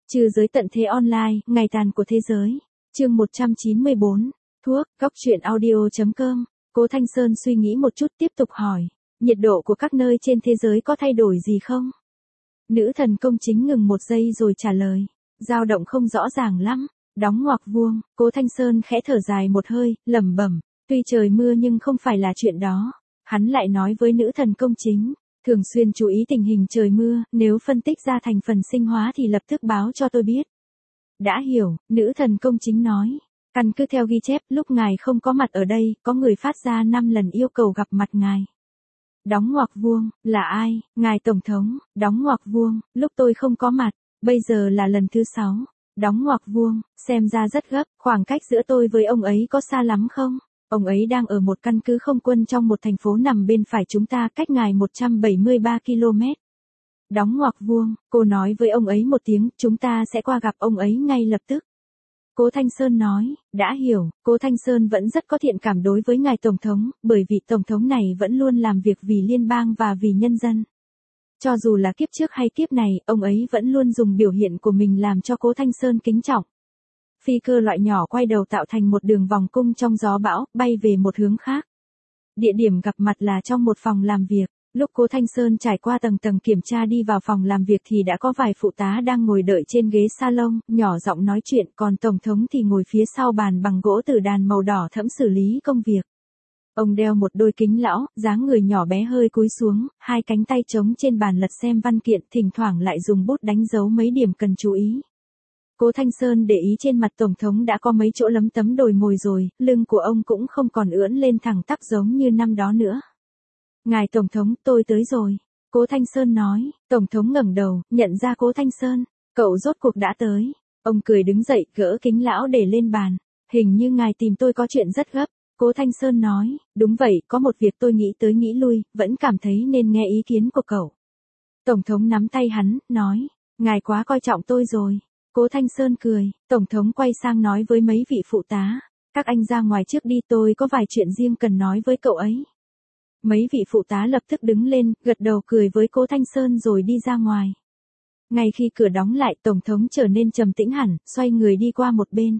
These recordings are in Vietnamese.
Trừ giới tận thế online, ngày tàn của thế giới. Chương 194. Thuốc, góc truyện audio.com. Cố Thanh Sơn suy nghĩ một chút tiếp tục hỏi. Nhiệt độ của các nơi trên thế giới có thay đổi gì không? Nữ thần công chính ngừng một giây rồi trả lời. Dao động không rõ ràng lắm. Đóng ngoặc vuông, Cố Thanh Sơn khẽ thở dài một hơi, lẩm bẩm. Tuy trời mưa nhưng không phải là chuyện đó. Hắn lại nói với nữ thần công chính. Thường xuyên chú ý tình hình trời mưa, nếu phân tích ra thành phần sinh hóa thì lập tức báo cho tôi biết. Đã hiểu, nữ thần công chính nói. Căn cứ theo ghi chép, lúc ngài không có mặt ở đây, có người phát ra 5 lần yêu cầu gặp mặt ngài. Đóng ngoặc vuông, là ai? Ngài Tổng thống, đóng ngoặc vuông, lúc tôi không có mặt, bây giờ là lần thứ 6. Đóng ngoặc vuông, xem ra rất gấp, khoảng cách giữa tôi với ông ấy có xa lắm không? Ông ấy đang ở một căn cứ không quân trong một thành phố nằm bên phải chúng ta cách ngài 173 km. Đóng ngoặc vuông, cô nói với ông ấy một tiếng, chúng ta sẽ qua gặp ông ấy ngay lập tức. Cố Thanh Sơn nói, đã hiểu, Cố Thanh Sơn vẫn rất có thiện cảm đối với ngài Tổng thống, bởi vì Tổng thống này vẫn luôn làm việc vì liên bang và vì nhân dân. Cho dù là kiếp trước hay kiếp này, ông ấy vẫn luôn dùng biểu hiện của mình làm cho Cố Thanh Sơn kính trọng. Phi cơ loại nhỏ quay đầu tạo thành một đường vòng cung trong gió bão, bay về một hướng khác. Địa điểm gặp mặt là trong một phòng làm việc. Lúc Cố Thanh Sơn trải qua tầng tầng kiểm tra đi vào phòng làm việc thì đã có vài phụ tá đang ngồi đợi trên ghế salon, nhỏ giọng nói chuyện, còn Tổng thống thì ngồi phía sau bàn bằng gỗ từ đàn màu đỏ thẫm xử lý công việc. Ông đeo một đôi kính lão, dáng người nhỏ bé hơi cúi xuống, hai cánh tay trống trên bàn lật xem văn kiện, thỉnh thoảng lại dùng bút đánh dấu mấy điểm cần chú ý. Cố Thanh Sơn để ý trên mặt Tổng thống đã có mấy chỗ lấm tấm đồi mồi rồi, lưng của ông cũng không còn ưỡn lên thẳng tắp giống như năm đó nữa. Ngài Tổng thống, tôi tới rồi. Cố Thanh Sơn nói. Tổng thống ngẩng đầu, nhận ra Cố Thanh Sơn. Cậu rốt cuộc đã tới. Ông cười đứng dậy, gỡ kính lão để lên bàn. Hình như ngài tìm tôi có chuyện rất gấp. Cố Thanh Sơn nói. Đúng vậy, có một việc tôi nghĩ tới nghĩ lui, vẫn cảm thấy nên nghe ý kiến của cậu. Tổng thống nắm tay hắn, nói. Ngài quá coi trọng tôi rồi. Cố Thanh Sơn cười. Tổng thống quay sang nói với mấy vị phụ tá. Các anh ra ngoài trước đi, tôi có vài chuyện riêng cần nói với cậu ấy. Mấy vị phụ tá lập tức đứng lên, gật đầu cười với Cố Thanh Sơn rồi đi ra ngoài. Ngay khi cửa đóng lại, Tổng thống trở nên trầm tĩnh hẳn, xoay người đi qua một bên.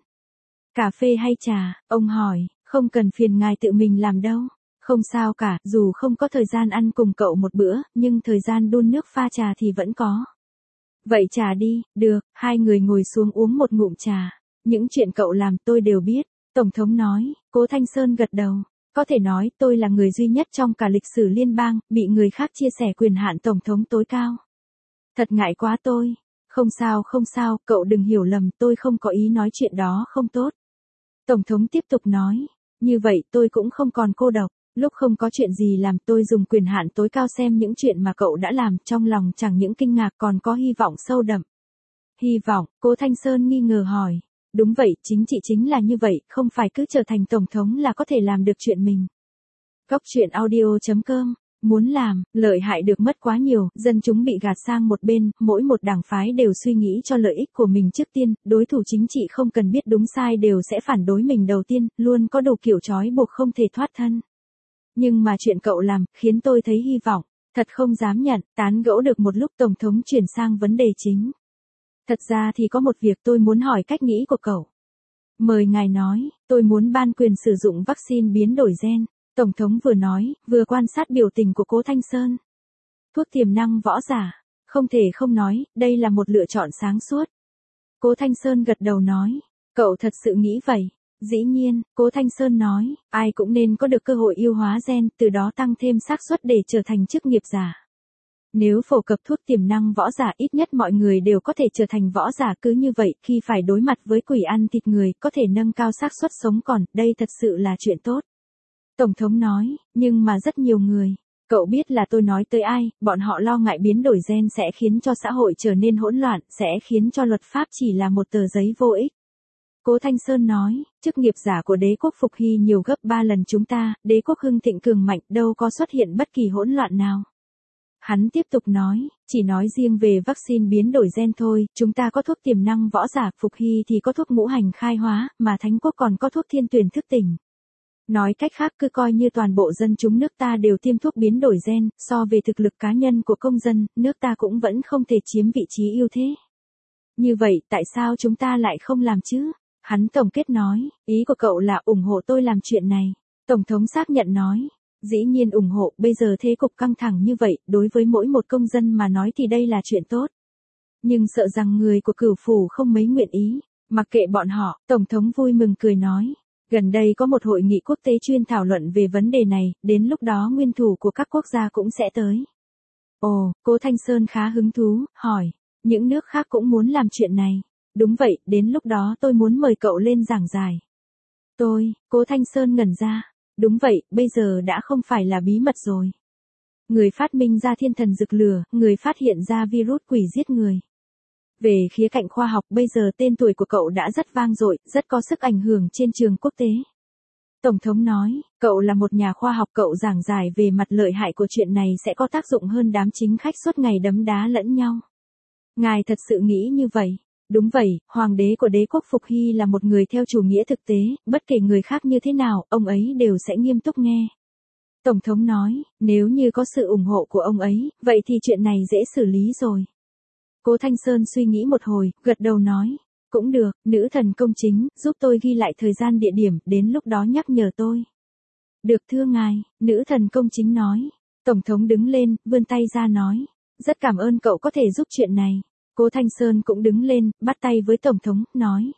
Cà phê hay trà, ông hỏi, không cần phiền ngài tự mình làm đâu. Không sao cả, dù không có thời gian ăn cùng cậu một bữa, nhưng thời gian đun nước pha trà thì vẫn có. Vậy trà đi, được, hai người ngồi xuống uống một ngụm trà. Những chuyện cậu làm tôi đều biết, Tổng thống nói. Cố Thanh Sơn gật đầu. Có thể nói, tôi là người duy nhất trong cả lịch sử liên bang, bị người khác chia sẻ quyền hạn Tổng thống tối cao. Thật ngại quá tôi. Không sao, cậu đừng hiểu lầm, tôi không có ý nói chuyện đó không tốt. Tổng thống tiếp tục nói, như vậy tôi cũng không còn cô độc. Lúc không có chuyện gì làm tôi dùng quyền hạn tối cao xem những chuyện mà cậu đã làm, trong lòng chẳng những kinh ngạc còn có hy vọng sâu đậm. Hy vọng, Cố Thanh Sơn nghi ngờ hỏi. Đúng vậy, chính trị chính là như vậy, không phải cứ trở thành Tổng thống là có thể làm được chuyện mình. Góc truyện audio.com. Muốn làm, lợi hại được mất quá nhiều, dân chúng bị gạt sang một bên, mỗi một đảng phái đều suy nghĩ cho lợi ích của mình trước tiên, đối thủ chính trị không cần biết đúng sai đều sẽ phản đối mình đầu tiên, luôn có đủ kiểu trói buộc không thể thoát thân. Nhưng mà chuyện cậu làm, khiến tôi thấy hy vọng, thật không dám nhận, tán gẫu được một lúc Tổng thống chuyển sang vấn đề chính. Thật ra thì có một việc tôi muốn hỏi cách nghĩ của cậu. Mời ngài nói, tôi muốn ban quyền sử dụng vaccine biến đổi gen. Tổng thống vừa nói, vừa quan sát biểu tình của Cố Thanh Sơn. Thuốc tiềm năng võ giả. Không thể không nói, đây là một lựa chọn sáng suốt. Cố Thanh Sơn gật đầu nói, cậu thật sự nghĩ vậy. Dĩ nhiên, Cố Thanh Sơn nói, ai cũng nên có được cơ hội yêu hóa gen, từ đó tăng thêm xác suất để trở thành chức nghiệp giả. Nếu phổ cập thuốc tiềm năng võ giả, ít nhất mọi người đều có thể trở thành võ giả, cứ như vậy, khi phải đối mặt với quỷ ăn thịt người, có thể nâng cao xác suất sống còn, đây thật sự là chuyện tốt. Tổng thống nói, nhưng mà rất nhiều người, cậu biết là tôi nói tới ai, bọn họ lo ngại biến đổi gen sẽ khiến cho xã hội trở nên hỗn loạn, sẽ khiến cho luật pháp chỉ là một tờ giấy vô ích. Cố Thanh Sơn nói, chức nghiệp giả của đế quốc Phục Hy nhiều gấp 3 lần chúng ta, đế quốc hưng thịnh cường mạnh, đâu có xuất hiện bất kỳ hỗn loạn nào. Hắn tiếp tục nói, chỉ nói riêng về vaccine biến đổi gen thôi, chúng ta có thuốc tiềm năng võ giả, Phục Hy thì có thuốc ngũ hành khai hóa, mà Thánh quốc còn có thuốc thiên tuyển thức tỉnh. Nói cách khác, cứ coi như toàn bộ dân chúng nước ta đều tiêm thuốc biến đổi gen, so về thực lực cá nhân của công dân, nước ta cũng vẫn không thể chiếm vị trí ưu thế. Như vậy tại sao chúng ta lại không làm chứ? Hắn tổng kết nói, ý của cậu là ủng hộ tôi làm chuyện này. Tổng thống xác nhận nói, dĩ nhiên ủng hộ, bây giờ thế cục căng thẳng như vậy, đối với mỗi một công dân mà nói thì đây là chuyện tốt. Nhưng sợ rằng người của cửu phủ không mấy nguyện ý. Mặc kệ bọn họ, Tổng thống vui mừng cười nói. Gần đây có một hội nghị quốc tế chuyên thảo luận về vấn đề này, đến lúc đó nguyên thủ của các quốc gia cũng sẽ tới. Ồ, Cố Thanh Sơn khá hứng thú, hỏi, những nước khác cũng muốn làm chuyện này. Đúng vậy, đến lúc đó tôi muốn mời cậu lên giảng giải. Cố Thanh Sơn ngẩn ra. Đúng vậy, bây giờ đã không phải là bí mật rồi. Người phát minh ra thiên thần rực lửa, người phát hiện ra virus quỷ giết người. Về khía cạnh khoa học bây giờ tên tuổi của cậu đã rất vang dội, rất có sức ảnh hưởng trên trường quốc tế. Tổng thống nói, cậu là một nhà khoa học, cậu giảng giải về mặt lợi hại của chuyện này sẽ có tác dụng hơn đám chính khách suốt ngày đấm đá lẫn nhau. Ngài thật sự nghĩ như vậy? Đúng vậy, hoàng đế của đế quốc Phục Hy là một người theo chủ nghĩa thực tế, bất kể người khác như thế nào, ông ấy đều sẽ nghiêm túc nghe. Tổng thống nói, nếu như có sự ủng hộ của ông ấy, vậy thì chuyện này dễ xử lý rồi. Cố Thanh Sơn suy nghĩ một hồi, gật đầu nói, cũng được, nữ thần công chính, giúp tôi ghi lại thời gian địa điểm, đến lúc đó nhắc nhở tôi. Được thưa ngài, nữ thần công chính nói. Tổng thống đứng lên, vươn tay ra nói, rất cảm ơn cậu có thể giúp chuyện này. Cố Thanh Sơn cũng đứng lên, bắt tay với Tổng thống, nói.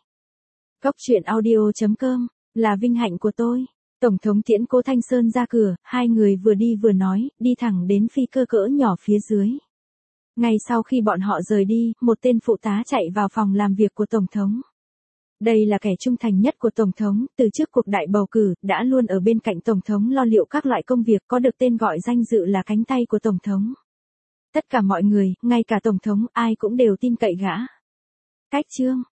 Goctruyện.audio.com, là vinh hạnh của tôi. Tổng thống tiễn Cố Thanh Sơn ra cửa, hai người vừa đi vừa nói, đi thẳng đến phi cơ cỡ nhỏ phía dưới. Ngay sau khi bọn họ rời đi, một tên phụ tá chạy vào phòng làm việc của Tổng thống. Đây là kẻ trung thành nhất của Tổng thống, từ trước cuộc đại bầu cử, đã luôn ở bên cạnh Tổng thống lo liệu các loại công việc, có được tên gọi danh dự là cánh tay của Tổng thống. Tất cả mọi người, ngay cả Tổng thống, ai cũng đều tin cậy gã. Cách chương